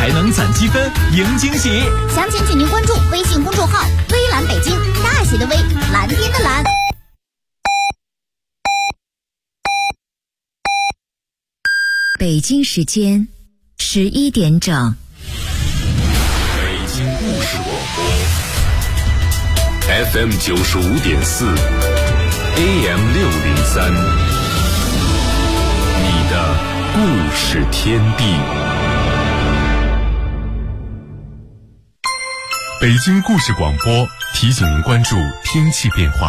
还能攒积分赢惊喜。 详情请您关注微信公众号微蓝北京，大写的微，蓝天的蓝。 北京时间11点整。 北京故事广播 FM 95.4 AM 603，你的故事天地。 北京故事广播提醒您关注天气变化。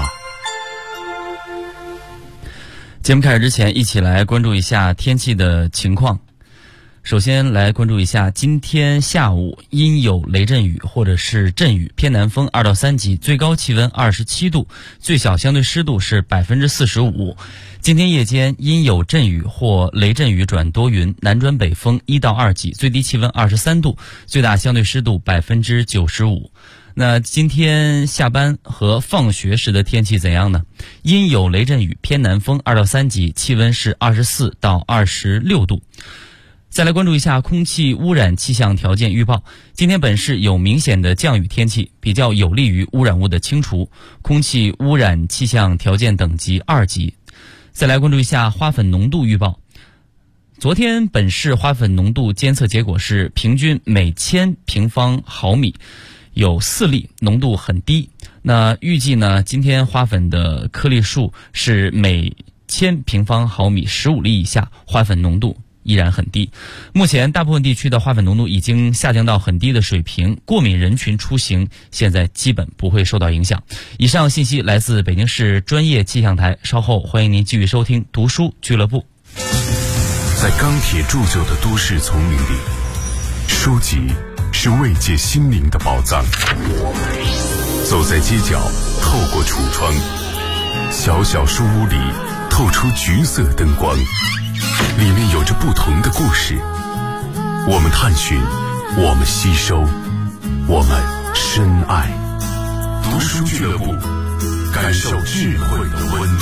节目开始之前，一起来关注一下天气的情况。首先来关注一下今天下午阴有雷阵雨或者是阵雨，偏南风2到3级，最高气温27度，最小相对湿度是45%。今天夜间阴有阵雨或雷阵雨转多云，南转北风1到2级，最低气温23度，最大相对湿度95%。那今天下班和放学时的天气怎样呢？阴有雷阵雨，偏南风2到3级，气温是24到26度。再来关注一下空气污染气象条件预报。今天本市有明显的降雨天气，比较有利于污染物的清除，空气污染气象条件等级2级。再来关注一下花粉浓度预报。昨天本市花粉浓度监测结果是平均每1000平方毫米有4粒，浓度很低。那预计呢，今天花粉的颗粒数是每1000平方毫米15粒以下，花粉浓度依然很低。目前大部分地区的花粉浓度已经下降到很低的水平，过敏人群出行现在基本不会受到影响。以上信息来自北京市专业气象台，稍后欢迎您继续收听读书俱乐部。 在钢铁铸就的都市丛林里，书籍是慰藉心灵的宝藏。走在街角，透过橱窗，小小书屋里透出橘色灯光，里面有着不同的故事。我们探寻，我们吸收，我们深爱。读书俱乐部，感受智慧的温度。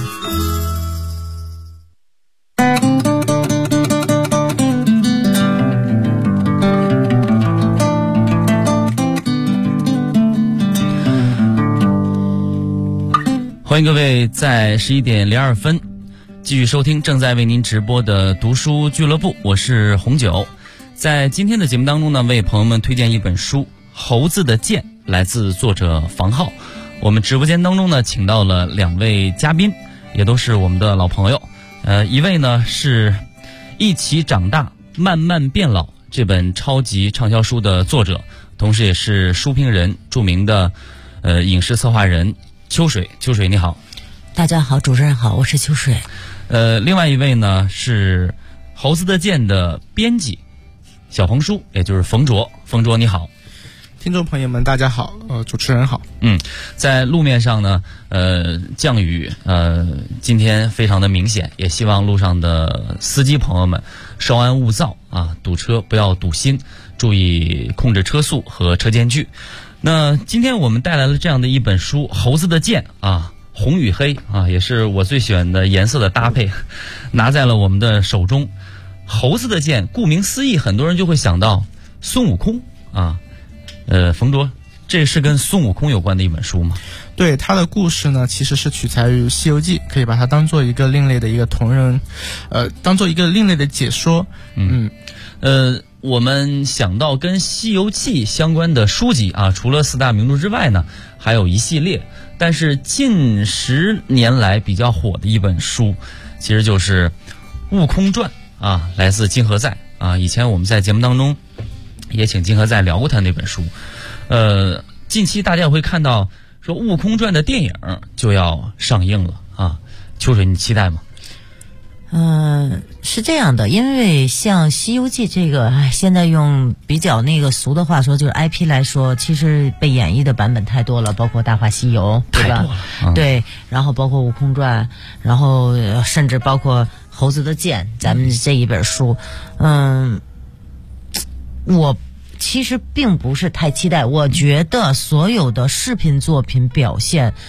欢迎各位在11点02分继续收听正在为您直播的读书俱乐部，我是红九。在今天的节目当中呢，为朋友们推荐一本书《猴子的剑》，来自作者房浩。我们直播间当中呢，请到了2位嘉宾，也都是我们的老朋友。一位呢是一起长大慢慢变老这本超级畅销书的作者，同时也是书评人，著名的影视策划人秋水。秋水你好。 大家好，主持人好，我是秋水。 另外一位呢是猴子的剑的编辑小红书，也就是冯卓。冯卓你好。 听众朋友们大家好，主持人好。 在路面上呢降雨今天非常的明显，也希望路上的司机朋友们稍安勿躁啊，堵车不要堵心，注意控制车速和车间距。那今天我们带来了这样的一本书《猴子的剑》啊，红与黑啊，也是我最喜欢的颜色的搭配，拿在了我们的手中。猴子的剑，顾名思义，很多人就会想到孙悟空啊。冯卓，这是跟孙悟空有关的一本书吗？ 对，他的故事呢，其实是取材于《西游记》，可以把它当做一个另类的一个同人，当做一个另类的解说。 我们想到跟《西游记》相关的书籍啊，除了4大名著之外呢，还有一系列。但是近10年来比较火的一本书，其实就是《悟空传》啊，来自金河在啊。以前我们在节目当中也请金河在聊过他那本书。近期大家也会看到说《悟空传》的电影就要上映了啊。秋水，你期待吗？ 是这样的，因为像《西游记》这个，现在用比较那个俗的话说，就是 IP 来说，其实被演绎的版本太多了，包括《大话西游》，对吧？对，然后包括《悟空传》，然后甚至包括《猴子的剑》，咱们这一本书，我其实并不是太期待，我觉得所有的视频作品表现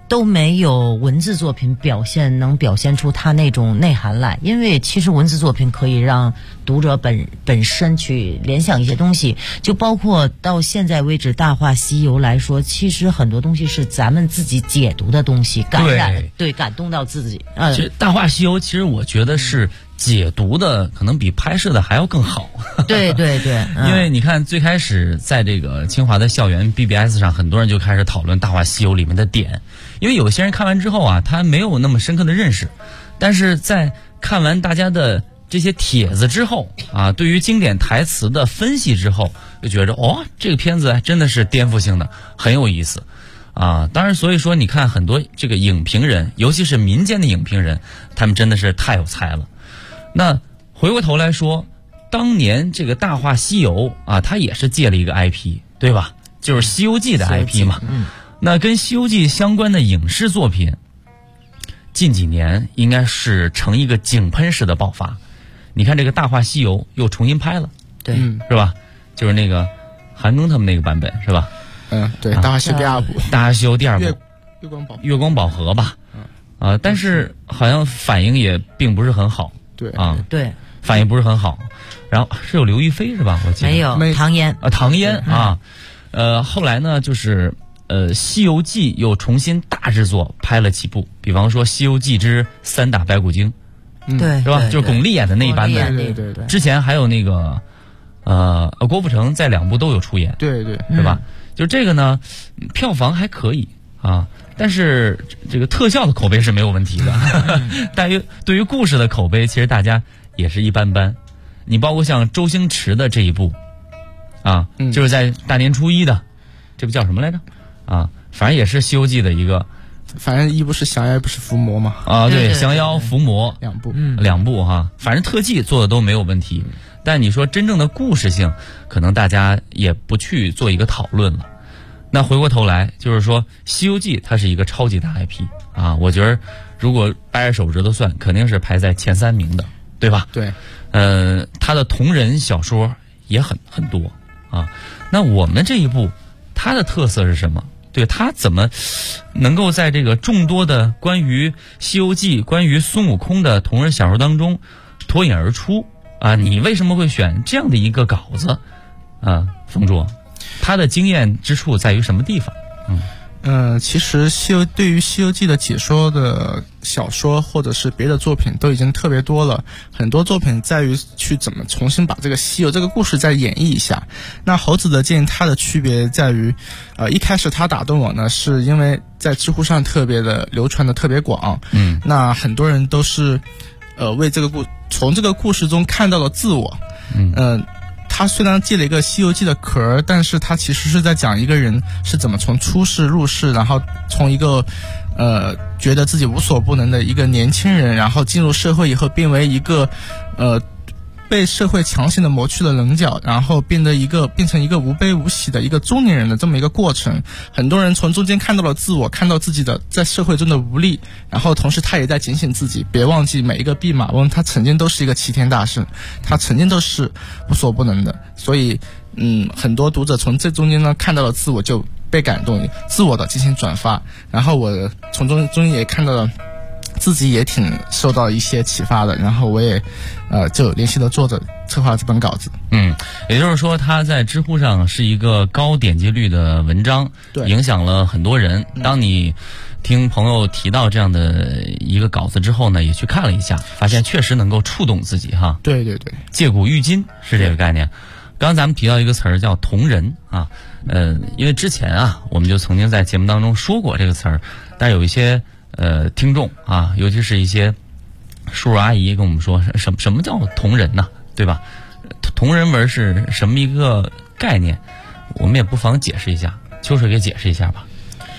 都没有文字作品能表现出它那种内涵来，因为其实文字作品可以让读者本身去联想一些东西，就包括到现在为止《大话西游》来说，其实很多东西是咱们自己解读的东西，感动到自己。 其实《大话西游》其实我觉得是解读的可能比拍摄的还要更好。 对， 因为你看最开始在这个清华的校园 BBS 上，很多人就开始讨论《大话西游》里面的点。因为有些人看完之后啊，他没有那么深刻的认识，但是在看完大家的这些帖子之后啊，对于经典台词的分析之后，就觉着这个片子真的是颠覆性的，很有意思啊。当然，所以说你看很多这个影评人，尤其是民间的影评人，他们真的是太有才了。那回过头来说，当年这个《大话西游》啊，它也是借了一个 IP， 对吧？就是《西游记》的 IP 嘛。那跟《西游记》相关的影视作品，近几年应该是呈一个井喷式的爆发。你看这个《大话西游》又重新拍了， 对， 是吧？就是那个韩庚他们那个版本，是吧？ 对，《大话西游》第二部， 《大话西游》第二部，月光宝盒吧？但是好像反应也并不是很好。 对， 反应不是很好。然后是有刘亦菲是吧？我记得没有唐嫣唐嫣啊。后来呢，就是《西游记》又重新大制作拍了几部，比方说《西游记之三打白骨精》， 对， 是吧？就是巩俐演的那一版本。 对。 之前还有那个郭富城在2部都有出演， 对， 是吧？就这个呢，票房还可以啊，但是这个特效的口碑是没有问题的。但对于故事的口碑，其实大家也是一般般。你包括像周星驰的这一部啊，就是在大年初一的，这部叫什么来着？啊，反正也是《西游记》的一个， 反正一部是降妖，一部是伏魔嘛。 啊，对，降妖伏魔两部哈，反正特技做的都没有问题。但你说真正的故事性，可能大家也不去做一个讨论了。那回过头来，就是说《西游记》它是一个超级大 IP 啊，我觉得如果掰着手指头算，肯定是排在前3名的，对吧？ 对。 它的同人小说也很多啊。那我们这一部，它的特色是什么？对，它怎么能够在这个众多的关于《西游记》、关于孙悟空的同人小说当中脱颖而出啊？你为什么会选这样的一个稿子啊？冯卓，他的惊艳之处在于什么地方？ 其实对于《西游记》的解说的小说或者是别的作品都已经特别多了，很多作品在于去怎么重新把这个西游这个故事再演绎一下。那猴子的剑它的区别在于，一开始它打动我呢，是因为在知乎上特别的流传的特别广，那很多人都是为这个从这个故事中看到了自我，他虽然借了一个《西游记》的壳，但是他其实是在讲一个人是怎么从出世入世，然后从一个觉得自己无所不能的一个年轻人，然后进入社会以后变为一个被社会强行的磨去了棱角，然后变成一个无悲无喜的一个中年人的这么一个过程。很多人从中间看到了自我，看到自己的在社会中的无力，然后同时他也在警醒自己，别忘记每一个弼马温他曾经都是一个齐天大圣，他曾经都是无所不能的。所以很多读者从这中间呢看到了自我，就被感动，自我的进行转发，然后我从中间也看到了自己也挺受到一些启发的，然后我也就联系了作者，策划了这本稿子。 也就是说他在知乎上是一个高点击率的文章， 对， 影响了很多人。当你听朋友提到这样的一个稿子之后呢，也去看了一下，发现确实能够触动自己哈。 对， 借古喻今是这个概念。刚刚咱们提到一个词儿叫同人啊，因为之前啊我们就曾经在节目当中说过这个词儿，但有一些听众啊，尤其是一些叔叔阿姨跟我们说，什么叫同人呢？对吧？同人文是什么一个概念？我们也不妨解释一下，秋水给解释一下吧。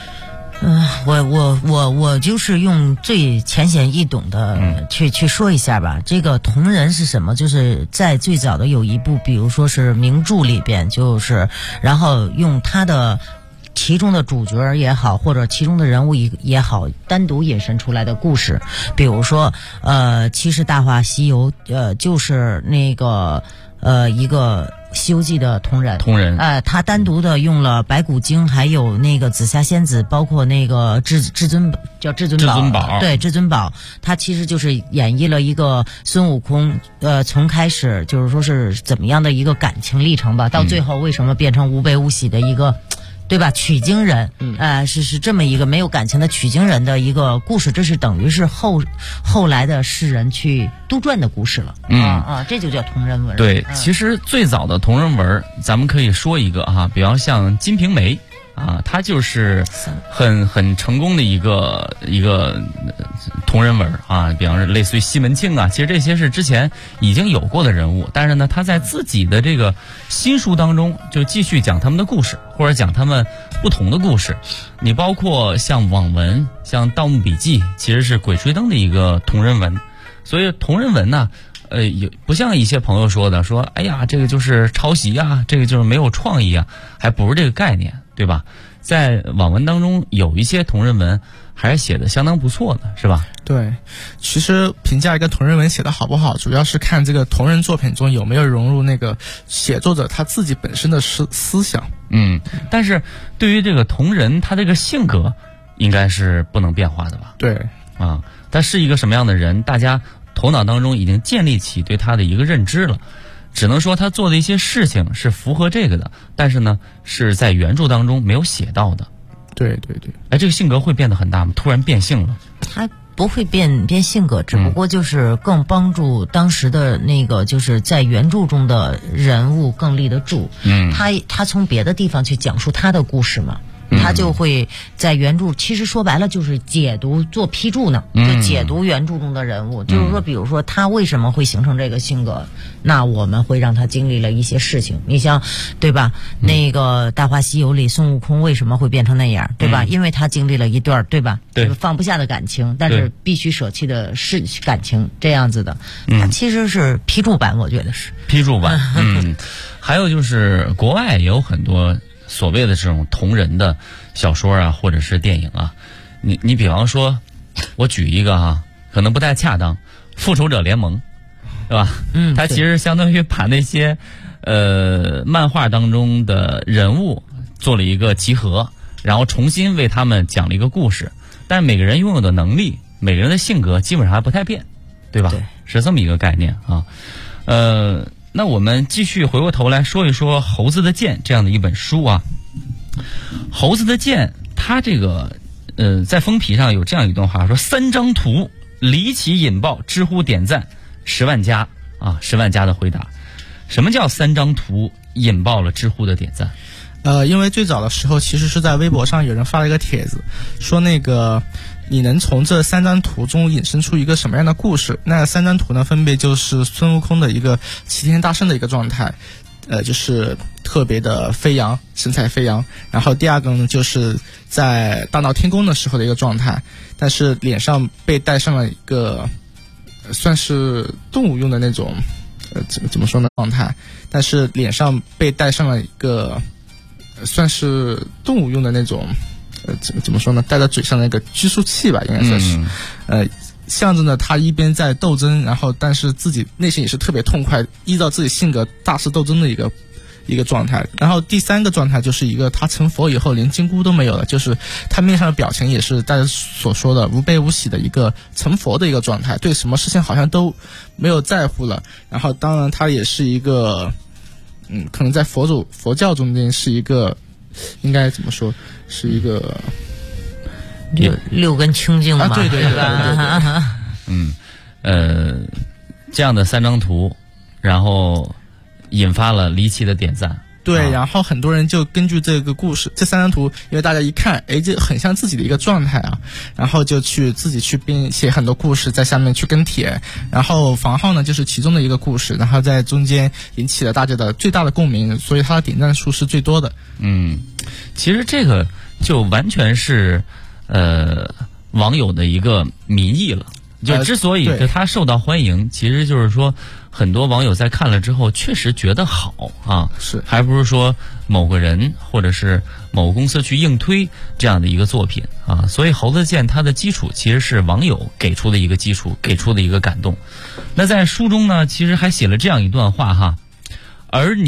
我就是用最浅显易懂的去说一下吧。这个同人是什么？就是在最早的有一部，比如说是名著里边，就是然后用它的其中的主角也好，或者其中的人物也好，单独引申出来的故事。比如说其实《大话西游》就是那个一个西游记的同人，他单独的用了白骨精，还有那个紫霞仙子，包括那个至尊宝，对，至尊宝，他其实就是演绎了一个孙悟空，从开始就是说是怎么样的一个感情历程吧，到最后为什么变成无悲无喜的一个。对吧？取经人，是这么一个没有感情的取经人的一个故事，这是等于是后来的世人去杜撰的故事了。这就叫同人文。 对，其实最早的同人文，咱们可以说一个哈，比方像《金瓶梅》啊，它就是很成功的一个同人文啊，比方说类似于西门庆啊，其实这些是之前已经有过的人物，但是呢，他在自己的这个新书当中就继续讲他们的故事，或者讲他们不同的故事。你包括像网文，像《盗墓笔记》，其实是《鬼吹灯》的一个同人文。所以同人文呢，也不像一些朋友说的，说哎呀，这个就是抄袭啊，这个就是没有创意啊，还不是这个概念，对吧？在网文当中有一些同人文还是写的相当不错的，是吧？ 对，其实评价一个同人文写的好不好，主要是看这个同人作品中有没有融入那个写作者他自己本身的思想。 但是对于这个同人，他这个性格应该是不能变化的吧？ 对啊，他是一个什么样的人，大家头脑当中已经建立起对他的一个认知了。只能说他做的一些事情是符合这个的，但是呢是在原著当中没有写到的。 对， 这个性格会变得很大吗？突然变性了？ 他不会变性格，只不过就是更帮助当时的那个就是在原著中的人物更立得住。他从别的地方去讲述他的故事嘛。他就会在原著，其实说白了就是解读做批注呢，就解读原著中的人物，就是说比如说他为什么会形成这个性格，那我们会让他经历了一些事情，你像对吧，那个大话西游里孙悟空为什么会变成那样，对吧，因为他经历了一段对吧， 对， 放不下的感情，但是必须舍弃的是感情，这样子的。他其实是批注版，我觉得是批注版。还有就是国外也有很多所谓的这种同人的小说啊，或者是电影啊，你比方说，我举一个哈，可能不太恰当，《复仇者联盟》，对吧？它其实相当于把那些漫画当中的人物做了一个集合，然后重新为他们讲了一个故事，但每个人拥有的能力，每个人的性格基本上还不太变，对吧？对，是这么一个概念啊。那我们继续回过头来说一说《猴子的剑》这样的一本书啊。猴子的剑，它这个在封皮上有这样一段话，说3张图离奇引爆，知乎点赞10万加啊，10万加的回答。什么叫3张图引爆了知乎的点赞？ 因为最早的时候其实是在微博上有人发了一个帖子，说那个你能从这3张图中引申出一个什么样的故事？那3张图呢，分别就是孙悟空的一个齐天大圣的一个状态，就是特别的飞扬，神采飞扬。然后第二个呢，就是在大闹天宫的时候的一个状态，但是脸上被戴上了一个算是动物用的那种怎么说呢状态，但是脸上被戴上了一个算是动物用的那种怎么说呢，戴在嘴上的那个拘束器吧，应该算是象征着他一边在斗争，然后但是自己内心也是特别痛快，依照自己性格大肆斗争的一个状态。然后第3个状态就是一个他成佛以后连金箍都没有了，就是他面上的表情也是大家所说的无悲无喜的一个成佛的一个状态，对什么事情好像都没有在乎了。然后当然他也是一个可能在佛教中间是一个应该怎么说，是一个六根清净嘛， 对， 这样的3张图，然后引发了离奇的点赞。 对，然后很多人就根据这个故事，这3张图，因为大家一看，这很像自己的一个状态啊，然后就自己去编写很多故事在下面去跟帖，然后房号呢就是其中的一个故事，然后在中间引起了大家的最大的共鸣，所以它的点赞数是最多的。 其实这个就完全是网友的一个民意了。就之所以它受到欢迎，其实就是说很多网友在看了之后确实觉得好啊， 是还不是说某个人或者是某个公司去硬推这样的一个作品啊。所以猴子剑它的基础其实是网友给出的一个基础，给出的一个感动。那在书中呢，其实还写了这样一段话哈，而你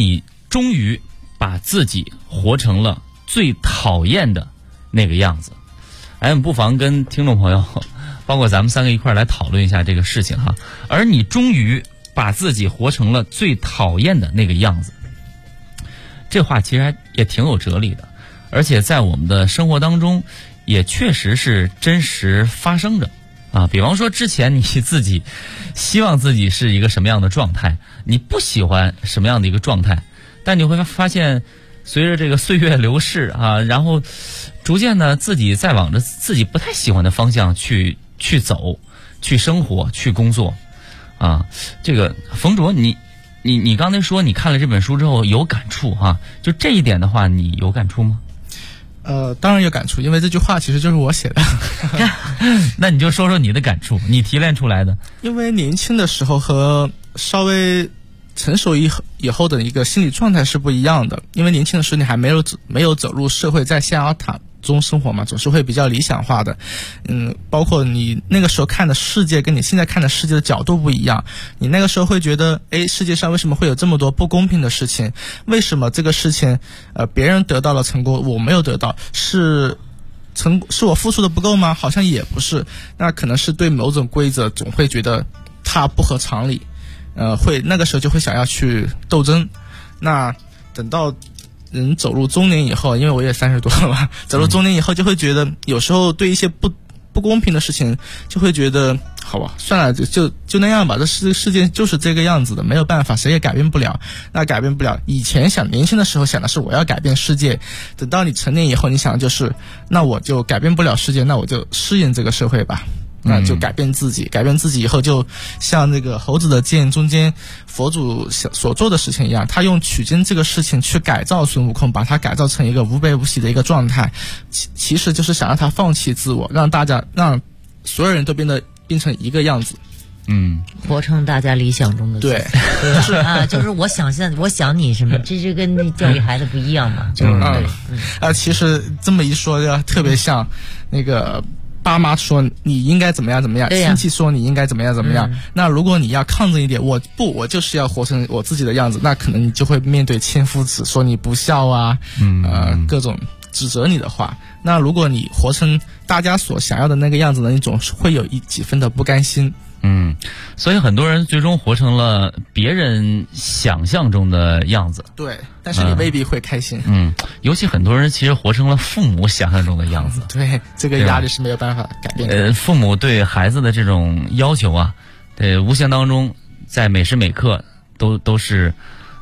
终于把自己活成了最讨厌的那个样子。我们不妨跟听众朋友，包括咱们三个一块来讨论一下这个事情哈。而你终于把自己活成了最讨厌的那个样子，这话其实也挺有哲理的，而且在我们的生活当中也确实是真实发生着啊。比方说之前你自己希望自己是一个什么样的状态，你不喜欢什么样的一个状态，但你会发现随着这个岁月流逝啊，然后逐渐呢自己在往着自己不太喜欢的方向去走，去生活，去工作啊。这个冯卓，你刚才说你看了这本书之后有感触哈，就这一点的话你有感触吗？ 当然有感触，因为这句话其实就是我写的。 那你就说说你的感触，你提炼出来的。 因为年轻的时候和稍微成熟以后的一个心理状态是不一样的。因为年轻的时候你还没有走入社会，在象牙塔中生活嘛，总是会比较理想化的。包括你那个时候看的世界跟你现在看的世界的角度不一样。你那个时候会觉得，世界上为什么会有这么多不公平的事情？为什么这个事情别人得到了成功，我没有得到？是我付出的不够吗？好像也不是。那可能是对某种规则总会觉得它不合常理，那个时候就会想要去斗争。那等到人走入中年以后，因为我也30多了嘛，走入中年以后就会觉得，有时候对一些不公平的事情，就会觉得好吧，算了，就那样吧。这世界就是这个样子的，没有办法，谁也改变不了。那改变不了，以前年轻的时候想的是我要改变世界，等到你成年以后，你想的就是那我就改变不了世界，那我就适应这个社会吧。那就改变自己，改变自己以后，就像那个猴子的剑中间佛祖所做的事情一样，他用取经这个事情去改造孙悟空，把他改造成一个无悲无喜的一个状态，其实就是想让他放弃自我，让所有人都变成一个样子。 活成大家理想中的对， 就是啊，就是我想你什么，这就跟教育孩子不一样嘛，就是其实这么一说，特别像那个爸妈说你应该怎么样怎么样，亲戚说你应该怎么样怎么样。那如果你要抗争一点，我就是要活成我自己的样子，那可能你就会面对千夫指说你不孝啊，各种指责你的话。那如果你活成大家所想要的那个样子呢，你总是会有几分的不甘心。 所以很多人最终活成了别人想象中的样子。 对，但是你未必会开心。 尤其很多人其实活成了父母想象中的样子。 对，这个压力是没有办法改变的。 父母对孩子的这种要求啊，无形当中在每时每刻都是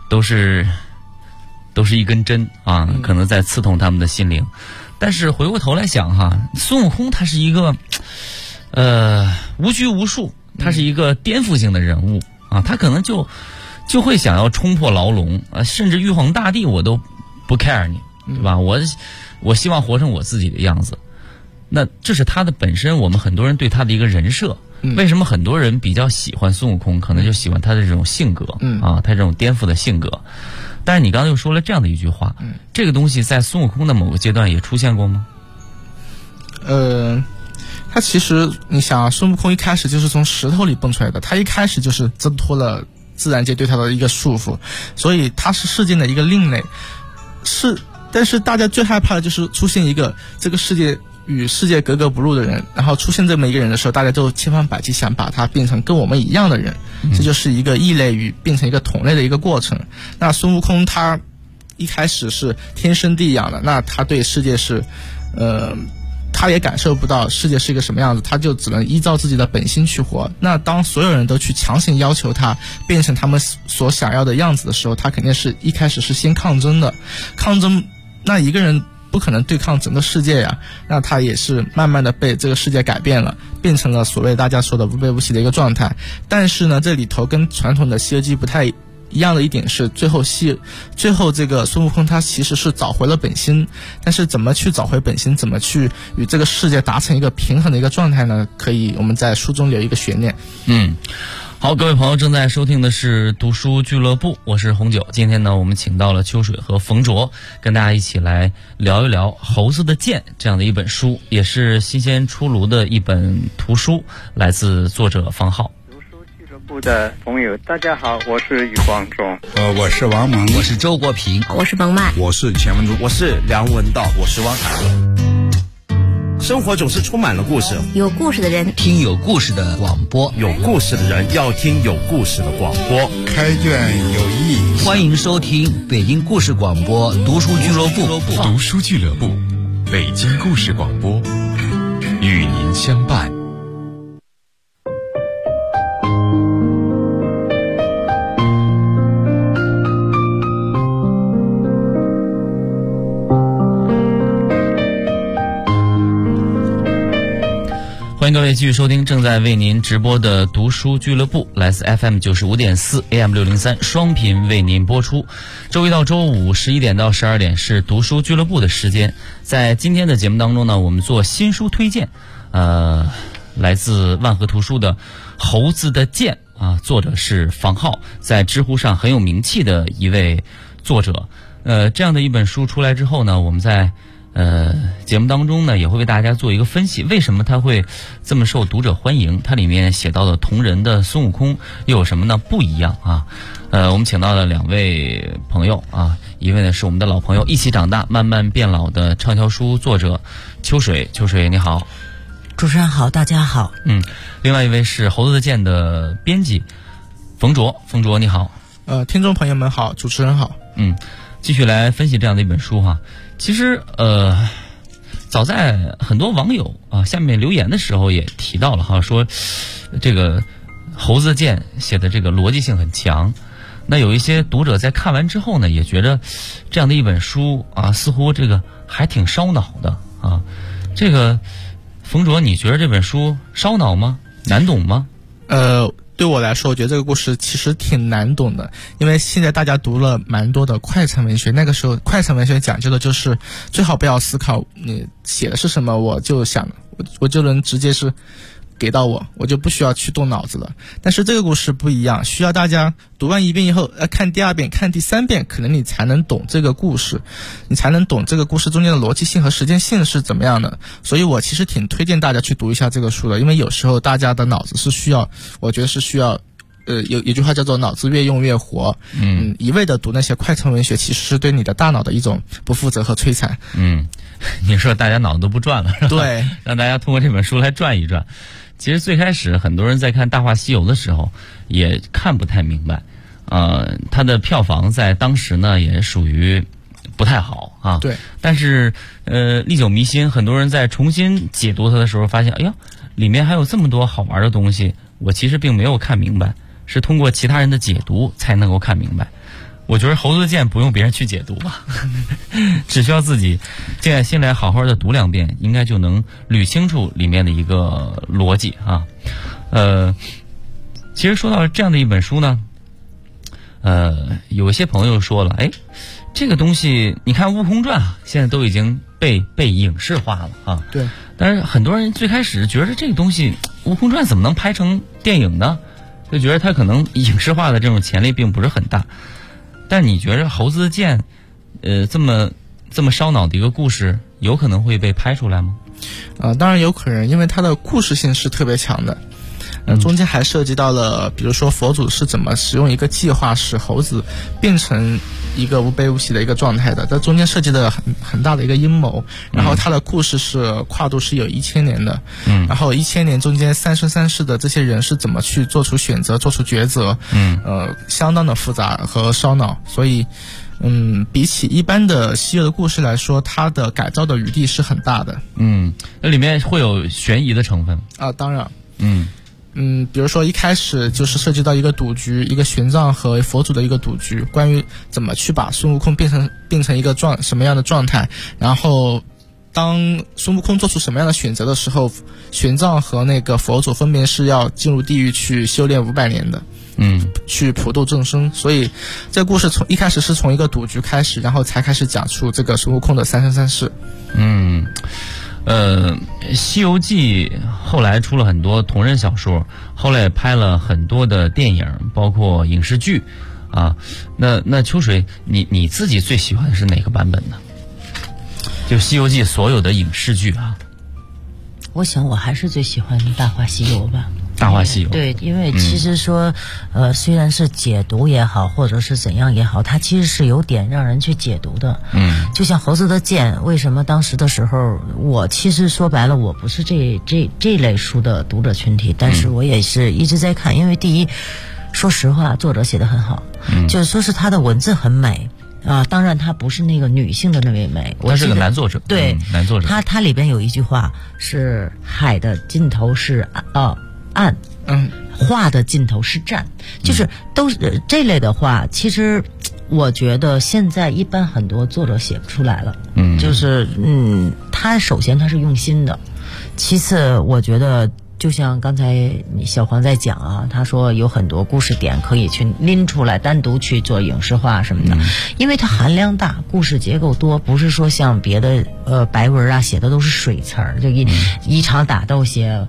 一根针啊，可能在刺痛他们的心灵。但是回过头来想哈，孙悟空他是一个无拘无束，他是一个颠覆性的人物啊，他可能就会想要冲破牢笼啊，甚至玉皇大帝我都不 care 你，对吧？我希望活成我自己的样子。那这是他的本身，我们很多人对他的一个人设。为什么很多人比较喜欢孙悟空？可能就喜欢他的这种性格啊，他这种颠覆的性格。但是你刚才又说了这样的一句话，这个东西在孙悟空的某个阶段也出现过吗？ 他其实你想，孙悟空一开始就是从石头里蹦出来的，他一开始就是挣脱了自然界对他的一个束缚，所以他是世间的一个另类。但是大家最害怕的就是出现一个这个世界与世界格格不入的人，然后出现这么一个人的时候，大家就千方百计想把他变成跟我们一样的人，这就是一个异类与变成一个同类的一个过程。那孙悟空他一开始是天生地养的，那他对世界是他也感受不到世界是一个什么样子，他就只能依照自己的本心去活。那当所有人都去强行要求他变成他们所想要的样子的时候，他肯定是一开始是先抗争的。抗争，那一个人不可能对抗整个世界呀，那他也是慢慢的被这个世界改变了，变成了所谓大家说的无悲无喜的一个状态。但是呢，这里头跟传统的西游记不太一样的一点是，最后这个孙悟空他其实是找回了本心，但是怎么去找回本心，怎么去与这个世界达成一个平衡的一个状态呢？可以我们在书中留一个悬念。 好，各位朋友正在收听的是读书俱乐部，我是红九。今天呢，我们请到了秋水和冯卓，跟大家一起来聊一聊《猴子的剑》这样的一本书，也是新鲜出炉的一本图书，来自作者方浩。 读书俱乐部部的朋友，大家好，我是余光中。 我是王蒙， 我是周国平， 我是彭曼， 我是钱文竹， 我是梁文道， 我是汪涵。生活总是充满了故事， 有故事的人听有故事的广播， 有故事的人要听有故事的广播。 开卷有益， 欢迎收听北京故事广播读书俱乐部。 读书俱乐部，北京故事广播，与您相伴。 欢迎各位继续收听正在为您直播的读书俱乐部，来自 FM 95.4 AM 603双频为您播出。周一到周五11点到12点是读书俱乐部的时间。在今天的节目当中呢，我们做新书推荐，来自万和图书的《猴子的剑》啊，作者是房浩，在知乎上很有名气的一位作者。这样的一本书出来之后呢，我们在节目当中呢也会为大家做一个分析，为什么它会这么受读者欢迎，它里面写到的同人的孙悟空又有什么呢不一样啊？我们请到了两位朋友啊，一位呢是我们的老朋友，一起长大慢慢变老的畅销书作者秋水。秋水你好。 主持人好，大家好。 另外一位是猴子的剑的编辑冯卓。冯卓你好。 听众朋友们好，主持人好。 继续来分析这样的一本书哈。其实早在很多网友啊下面留言的时候也提到了哈，说这个猴子剑写的这个逻辑性很强。那有一些读者在看完之后呢，也觉得这样的一本书啊，似乎这个还挺烧脑的啊。这个冯卓，你觉得这本书烧脑吗？难懂吗？ 对我来说，我觉得这个故事其实挺难懂的，因为现在大家读了蛮多的快餐文学，那个时候快餐文学讲究的就是最好不要思考你写的是什么，我就想我就能直接是给到我就不需要去动脑子了。但是这个故事不一样，需要大家读完一遍以后看第二遍看第三遍，可能你才能懂这个故事，你才能懂这个故事中间的逻辑性和时间性是怎么样的。所以我其实挺推荐大家去读一下这个书的，因为有时候大家的脑子是需要，我觉得是需要有句话叫做脑子越用越活。一味的读那些快餐文学其实是对你的大脑的一种不负责和摧残。 你说大家脑子都不转了是吧？ 对， 让大家通过这本书来转一转。其实最开始很多人在看《大话西游》的时候也看不太明白，它的票房在当时呢也属于不太好啊。 对。 但是历久弥新，很多人在重新解读它的时候发现，哎呀，里面还有这么多好玩的东西，我其实并没有看明白，是通过其他人的解读才能够看明白。我觉得猴子的剑不用别人去解读吧，只需要自己静下心来好好的读两遍，应该就能捋清楚里面的一个逻辑啊。其实说到这样的一本书呢，有一些朋友说了，这个东西你看《悟空传》现在都已经被影视化了啊。 对。 但是很多人最开始觉得这个东西《悟空传》怎么能拍成电影呢？就觉得它可能影视化的这种潜力并不是很大。但你觉得猴子的剑，这么烧脑的一个故事，有可能会被拍出来吗？ 当然有可能，因为它的故事性是特别强的。中间还涉及到了，比如说佛祖是怎么使用一个计划使猴子变成一个无悲无喜的一个状态的，在中间涉及的很大的一个阴谋。然后它的故事是跨度是有1000年的，然后1000年中间三生三世的这些人是怎么去做出选择、做出抉择，相当的复杂和烧脑。所以比起一般的西游的故事来说，它的改造的余地是很大的。 那里面会有悬疑的成分啊，当然。比如说一开始就是涉及到一个赌局，一个玄奘和佛祖的一个赌局，关于怎么去把孙悟空变成一个什么样的状态，然后当孙悟空做出什么样的选择的时候，玄奘和那个佛祖分别是要进入地狱去修炼500年的，去普度众生。所以这故事从一开始是从一个赌局开始，然后才开始讲出这个孙悟空的三生三世。 西游记后来出了很多同人小说，后来也拍了很多的电影，包括影视剧啊。那秋水，你自己最喜欢的是哪个版本呢？就西游记所有的影视剧啊。 我想我还是最喜欢大话西游吧。 大话西游。 对，因为其实说，虽然是解读也好，或者是怎样也好，它其实是有点让人去解读的。就像猴子的剑，为什么当时的时候，我其实说白了，我不是这类书的读者群体，但是我也是一直在看，因为第一，说实话，作者写得很好，就是说是他的文字很美。当然他不是那个女性的那位美， 他是个男作者。 对， 男作者。 他里边有一句话是海的尽头是岸，画的尽头是站，就是都是这类的话，其实我觉得现在一般很多作者写不出来了。就是他首先他是用心的，其次我觉得就像刚才小黄在讲啊，他说有很多故事点可以去拎出来单独去做影视化什么的，因为它含量大，故事结构多，不是说像别的白文啊写的都是水词儿，就一场打斗写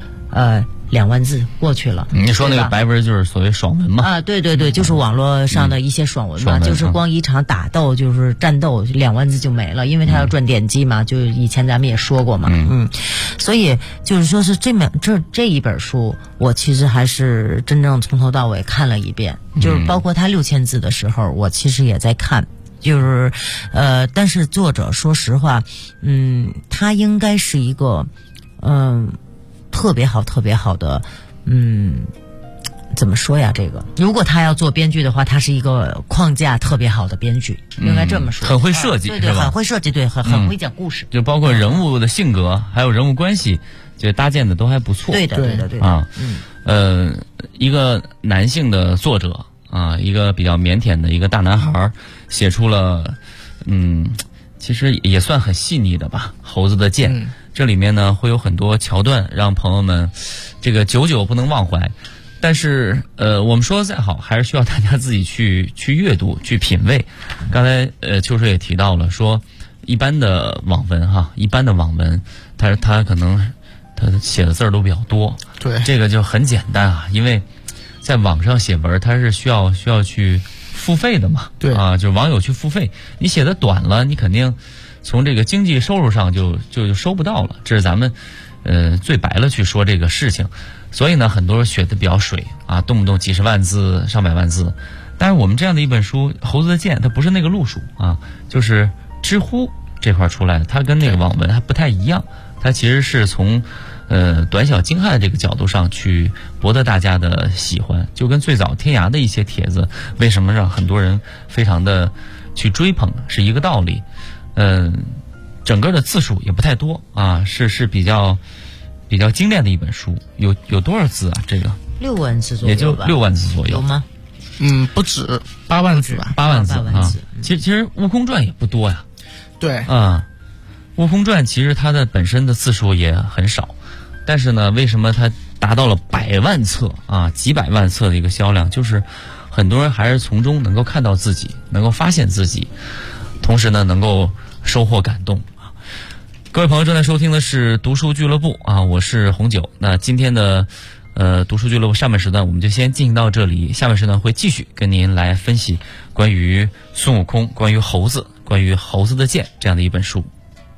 2万字过去了。 你说那个白文就是所谓爽文嘛？ 对，就是网络上的一些爽文嘛，就是光一场打斗就是战斗2万字就没了，因为它要赚点击嘛，就以前咱们也说过嘛。所以就是说是这一本书，我其实还是真正从头到尾看了一遍，就是包括它6000字的时候，我其实也在看。就是但是作者说实话，他应该是一个特别好的，怎么说呀？这个如果他要做编剧的话，他是一个框架特别好的编剧，应该这么说。 很会设计， 对，很会设计，对，很会讲故事， 就包括人物的性格，还有人物关系，就搭建的都还不错。 对的啊，一个男性的作者啊，一个比较腼腆的一个大男孩，写出了其实也算很细腻的吧，猴子的剑。这里面呢会有很多桥段，让朋友们这个久久不能忘怀。但是我们说的再好，还是需要大家自己去阅读、去品味。刚才秋水也提到了，说一般的网文它可能他写的字儿都比较多。 对， 这个就很简单啊，因为在网上写文，它是需要去付费的嘛。 对啊，就网友去付费，你写的短了，你肯定从这个经济收入上就收不到了。这是咱们最白了去说这个事情。所以呢，很多人写的比较水啊，动不动几十万字、上百万字。但是我们这样的一本书《猴子的剑》，它不是那个路数啊，就是知乎这块出来的，它跟那个网文还不太一样。它其实是从短小精悍的这个角度上去博得大家的喜欢，就跟最早天涯的一些帖子为什么让很多人非常的去追捧是一个道理。整个的字数也不太多啊，是比较精炼的一本书。有多少字啊？这个 6万字左右， 也就6万字左右。 有吗？ 不止8万字吧。 8万字啊！其实《悟空传》也不多呀。 对啊，《悟空传》其实它的本身的字数也很少，但是呢，为什么它达到了100万册啊，几百万册的一个销量？就是很多人还是从中能够看到自己，能够发现自己，同时呢，能够收获感动。各位朋友正在收听的是读书俱乐部啊，我是红九。那今天的读书俱乐部上半时段我们就先进行到这里，下半时段会继续跟您来分析关于孙悟空、关于猴子、关于猴子的剑这样的一本书。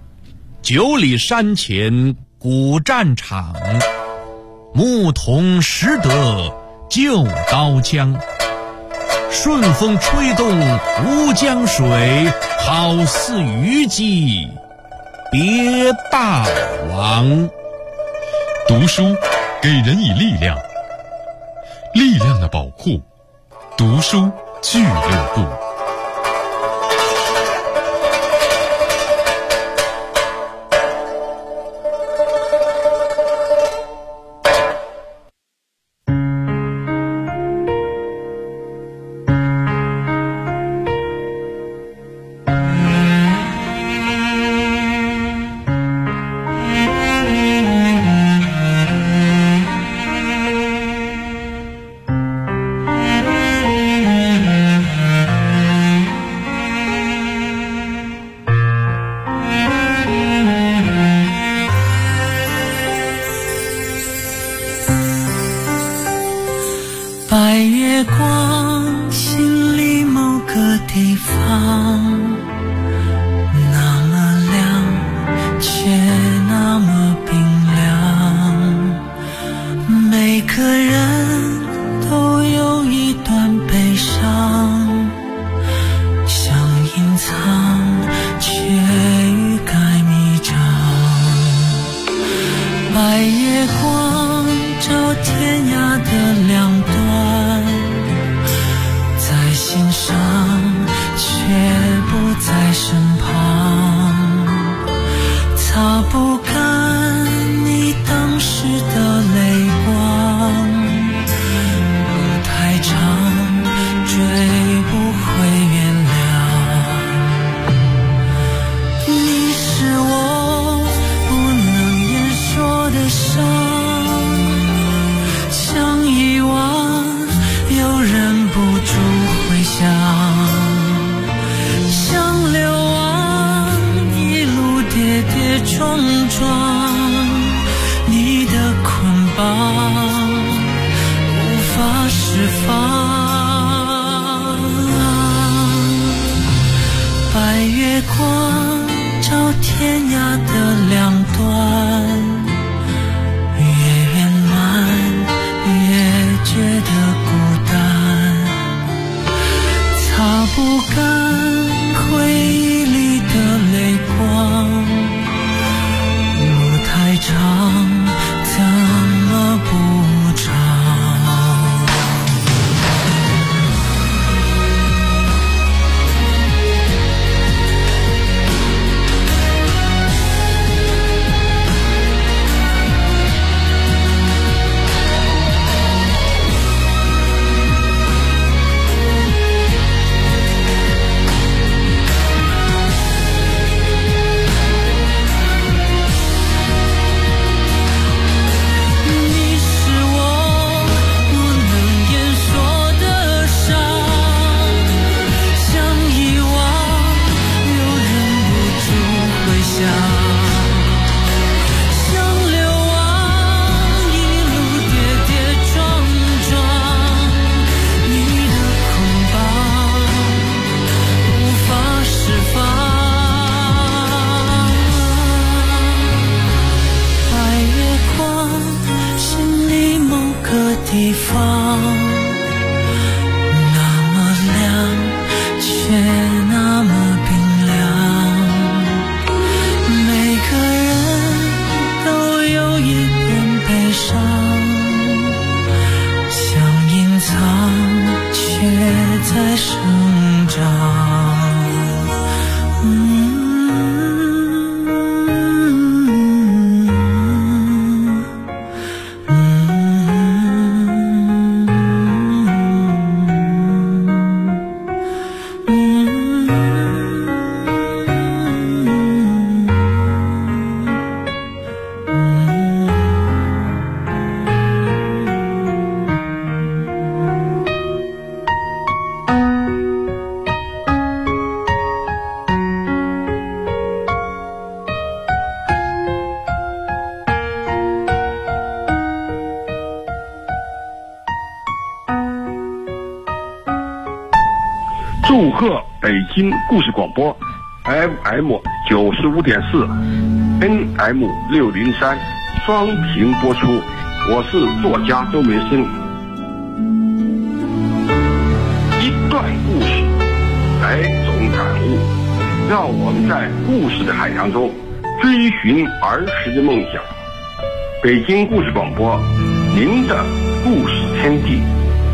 9里山前古战场，牧童识得旧刀枪。顺风吹动吴江水，好似虞姬别霸王。 读书给人以力量，力量的宝库，读书俱乐部。 不干你当时的泪光，路太长，追不回原谅。你是我不能言说的伤，想遗忘又忍不住回想，想流亡一路跌跌撞撞，你的捆绑无法释放。白月光照天涯的两端，越圆满越觉得孤单，擦不干回忆里的泪光，路太长怎么不长。地方那么亮，却那么冰凉。每个人都有一点悲伤，想隐藏，却在生长。 祝贺北京故事广播 FM 95.4 NM 603双屏播出，我是作家周梅生。一段故事，百种感悟，让我们在故事的海洋中追寻儿时的梦想。北京故事广播，您的故事天地。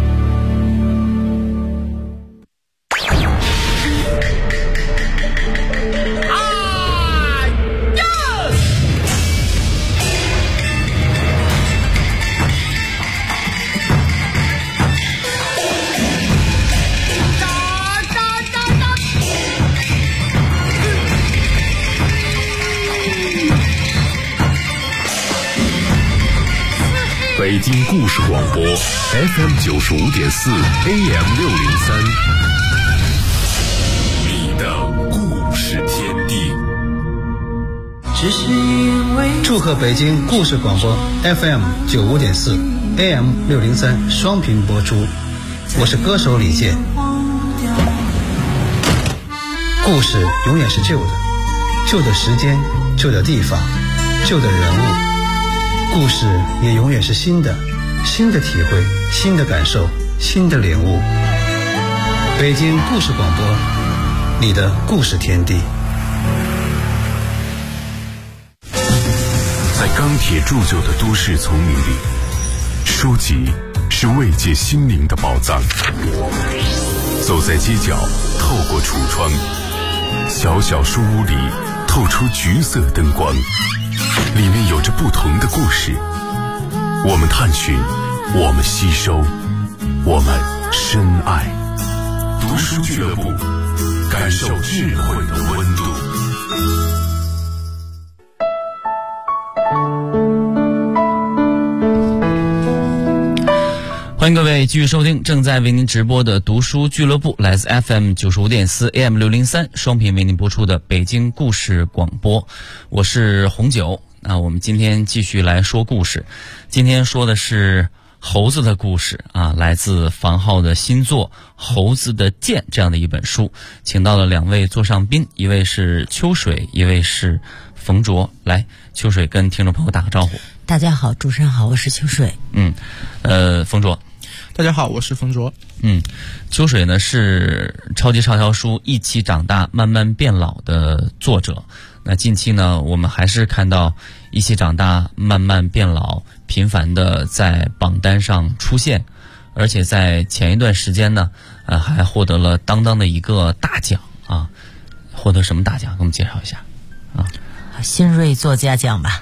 北京故事广播 FM 95.4 AM 603，你的故事天地。 祝贺北京故事广播 FM 95.4 AM 603双屏播出，我是歌手李健。故事永远是旧的，旧的时间，旧的地方，旧的人物。故事也永远是新的，新的体会，新的感受，新的领悟。北京故事广播，你的故事天地。 在钢铁铸就的都市丛林里，书籍是慰藉心灵的宝藏。走在街角，透过橱窗，小小书屋里透出橘色灯光， 里面有着不同的故事。我们探寻，我们吸收，我们深爱。读书俱乐部，感受智慧的温度。 欢迎各位继续收听正在为您直播的读书俱乐部，来自 FM 95.4 AM 603双频为您播出的北京故事广播，我是红九。那我们今天继续来说故事，今天说的是猴子的故事啊，来自房浩的新作《猴子的剑》这样的一本书，请到了两位座上宾，一位是秋水，一位是冯卓。来，秋水跟听众朋友打个招呼。 大家好，主持人好，我是秋水。 冯卓。 大家好，我是冯卓。 秋水呢是超级畅销书《一起长大慢慢变老》的作者。那近期呢，我们还是看到《一起长大慢慢变老》频繁的在榜单上出现，而且在前一段时间呢，还获得了当当的一个大奖啊。获得什么大奖？给我们介绍一下啊。 新锐作家奖吧。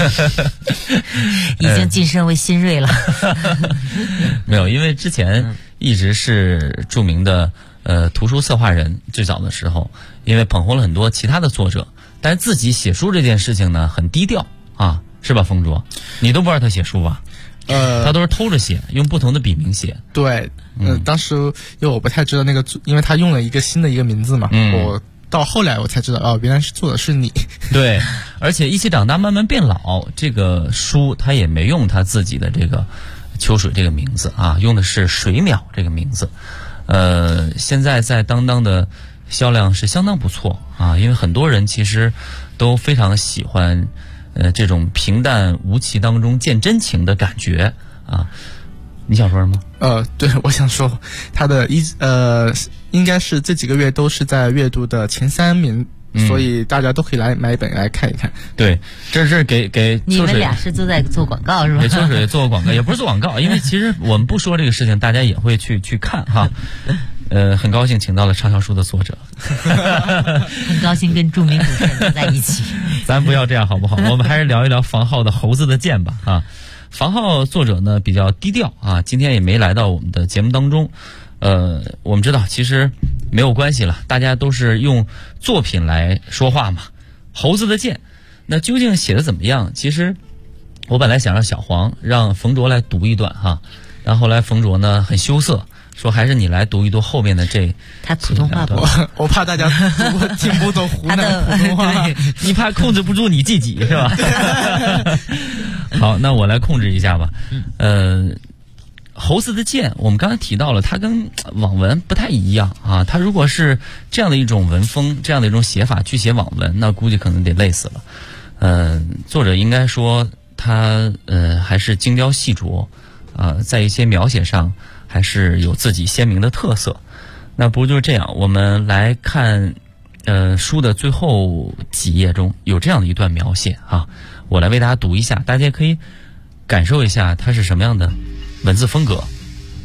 已经晋升为新锐了。 没有，因为之前一直是著名的图书策划人，最早的时候因为捧红了很多其他的作者，但是自己写书这件事情呢很低调啊，是吧冯卓？你都不知道他写书吧？他都是偷着写，用不同的笔名写。 对，当时因为我不太知道那个，因为他用了一个新的一个名字嘛，我到后来我才知道，哦，原来是作者是你。对， 而且一起长大慢慢变老这个书，他也没用他自己的这个秋水这个名字啊，用的是水淼这个名字。现在在当当的销量是相当不错啊，因为很多人其实都非常喜欢这种平淡无奇当中见真情的感觉啊。你想说什么？ 对，我想说他的应该是这几个月都是在阅读的前3名，所以大家都可以来买一本来看一看。 对，这是给你们俩是都在做广告是吧？ 给秋水做广告，也不是做广告，因为其实我们不说这个事情，大家也会去看哈。很高兴请到了畅销书的作者。 很高兴跟著名主持人坐在一起。 咱不要这样好不好？我们还是聊一聊房浩的《猴子的剑》吧啊。房浩作者呢比较低调啊，今天也没来到我们的节目当中。我们知道其实没有关系了，大家都是用作品来说话嘛。猴子的剑，那究竟写的怎么样？其实我本来想让小黄让冯卓来读一段哈，然后后来冯卓呢很羞涩，说还是你来读一读后面的这。 他普通话不， 我怕大家听不懂湖南普通话， 你怕控制不住你自己是吧？好，那我来控制一下吧。猴子的剑，我们刚才提到了，它跟网文不太一样啊。它如果是这样的一种文风，这样的一种写法去写网文，那估计可能得累死了。作者应该说他还是精雕细琢，在一些描写上还是有自己鲜明的特色。那不就是这样？我们来看，书的最后几页中有这样的一段描写啊，我来为大家读一下，大家可以感受一下它是什么样的文字风格。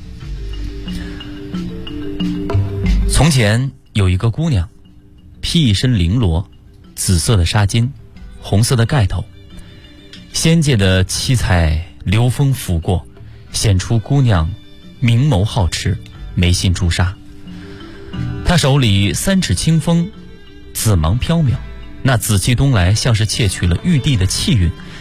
从前有一个姑娘，披一身绫罗，紫色的纱巾，红色的盖头，仙界的七彩流风拂过，显出姑娘明眸皓齿，眉心朱砂。她手里3尺清风，紫芒飘渺，那紫气东来，像是窃取了玉帝的气韵，